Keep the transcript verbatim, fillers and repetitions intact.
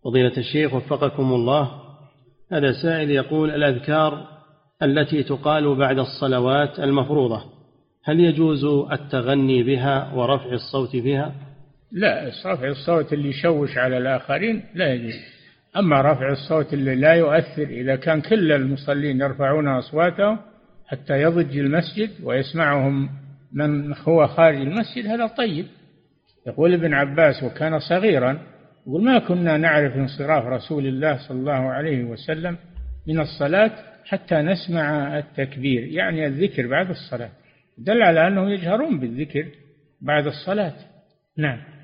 فضيلة الشيخ وفقكم الله، هذا سائل يقول: الأذكار التي تقال بعد الصلوات المفروضة هل يجوز التغني بها ورفع الصوت بها؟ لا، رفع الصوت اللي يشوش على الآخرين لا يجوز. أما رفع الصوت اللي لا يؤثر، إذا كان كل المصلين يرفعون أصواتهم حتى يضج المسجد ويسمعهم من هو خارج المسجد، هذا طيب. يقول ابن عباس وكان صغيرا، يقول: ما كنا نعرف انصراف رسول الله صلى الله عليه وسلم من الصلاة حتى نسمع التكبير، يعني الذكر بعد الصلاة، دل على أنه يجهرون بالذكر بعد الصلاة. نعم.